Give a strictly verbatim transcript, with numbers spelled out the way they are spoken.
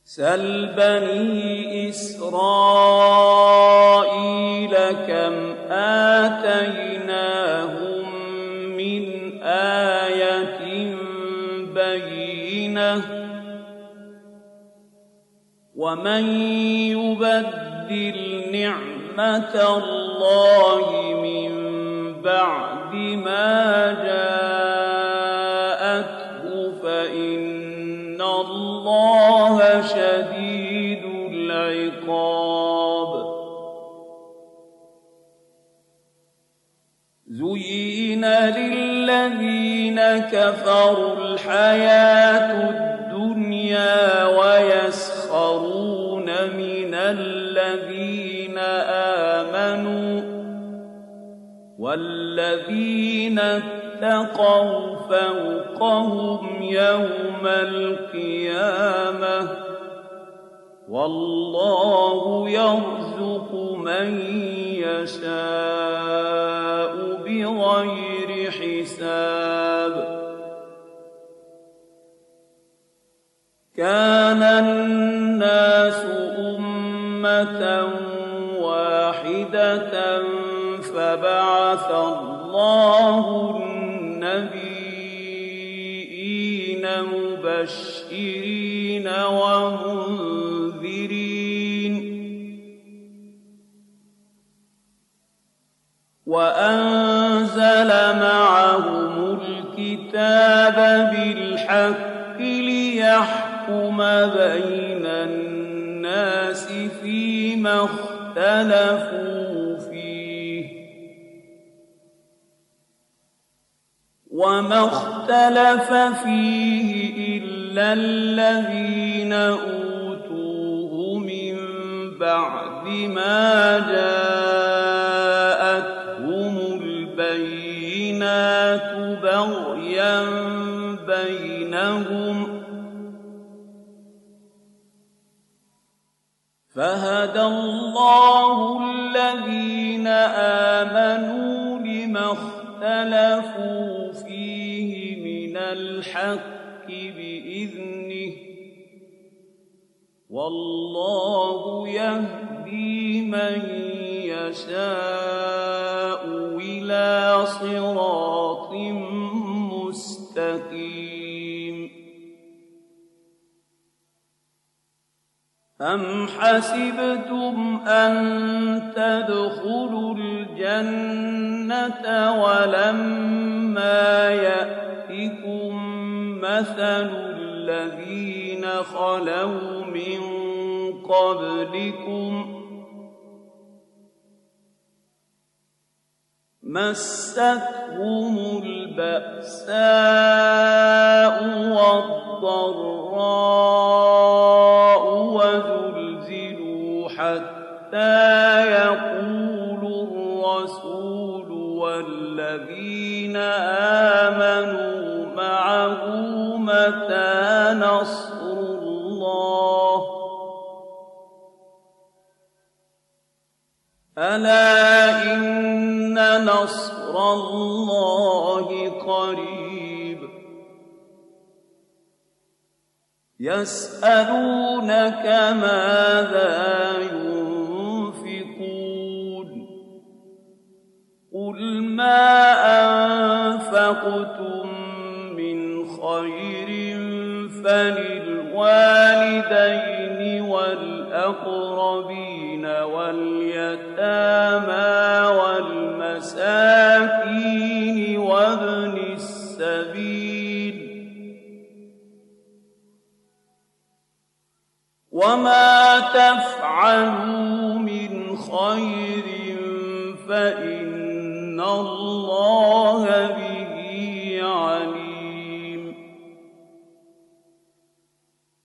سَلْ بَنِي إِسْرَائِيلَ كَمْ آتَيْنَاهُم مِّنْ آيَةٍ بَيِّنَةٍ ۗ وَمَن يُبَدِّلْ نِعْمَةَ اللَّهِ مِن بَعْدِ مَا جَاءَتْهُ فَإِنَّ اللَّهَ شَدِيدُ الْعِقَابِ. زُيِّنَ لِلَّذِينَ كَفَرُوا الْحَيَاةُ الدُّنْيَا وَيَسْخَرُونَ مِنَ الَّذِينَ آمَنُوا ۗ وَالَّذِينَ اتَّقَوْا فَوْقَهُمْ يَوْمَ الْقِيَامَةِ ۗ وَاللَّهُ يَرْزُقُ مَن يَشَاءُ بِغَيْرِ حِسَابٍ. كَانَ النَّاسُ أُمَّةً وَاحِدَةً فَبَعَثَ اللَّهُ النَّبِيِّينَ مُبَشِّرِينَ وَمُنذِرِينَ وَأَنزَلَ مَعَهُمُ الْكِتَابَ بِالْحَقِّ لِيَحْكُمَ بَيْنَ النَّاسِ فِيمَا اخْتَلَفُوا فِيهِ ۚ وَمَا اخْتَلَفَ فِيهِ إِلَّا الَّذِينَ أُوتُوهُ مِن بَعْدِ مَا جَاءَتْهُمُ الْبَيِّنَاتُ بَغْيًا بَيْنَهُمْ ۖ فَهَدَى اللَّهُ الَّذِينَ آمَنُوا لِمَا اخْتَلَفُوا فِيهِ مِنَ الْحَقِّ بِإِذْنِهِ ۗ وَاللَّهُ يَهْدِي مَن يَشَاءُ إِلَىٰ صِرَاطٍ مُّسْتَقِيمٍ. أَمْ حَسِبْتُمْ أَن تَدْخُلُوا الْجَنَّةَ وَلَمَّا يَأْتِكُم مَّثَلُ الَّذِينَ خَلَوْا مِن قَبْلِكُم ۖ مَّسَّتْهُمُ الْبَأْسَاءُ وَالضَّرَّاءُ وَزُلْزِلُوا حَتَّىٰ يَقُولَ الرَّسُولُ وَالَّذِينَ آمَنُوا مَعَهُ مَتَىٰ نَصْرُ اللَّهِ ۗ أَلَا إِنَّ نَصْرَ اللَّهِ قَرِيبٌ. يَسْأَلُونَكَ مَاذَا يُنفِقُونَ ۖ قُلْ مَا أَنفَقْتُم مِّنْ خَيْرٍ فَلِلْوَالِدَيْنِ وَالْأَقْرَبِينَ وَالْيَتَامَىٰ وَالْمَسَاكِينِ وَابْنِ السَّبِيلِ ۗ وَمَا تَفْعَلُوا مِنْ خَيْرٍ فَإِنَّ اللَّهَ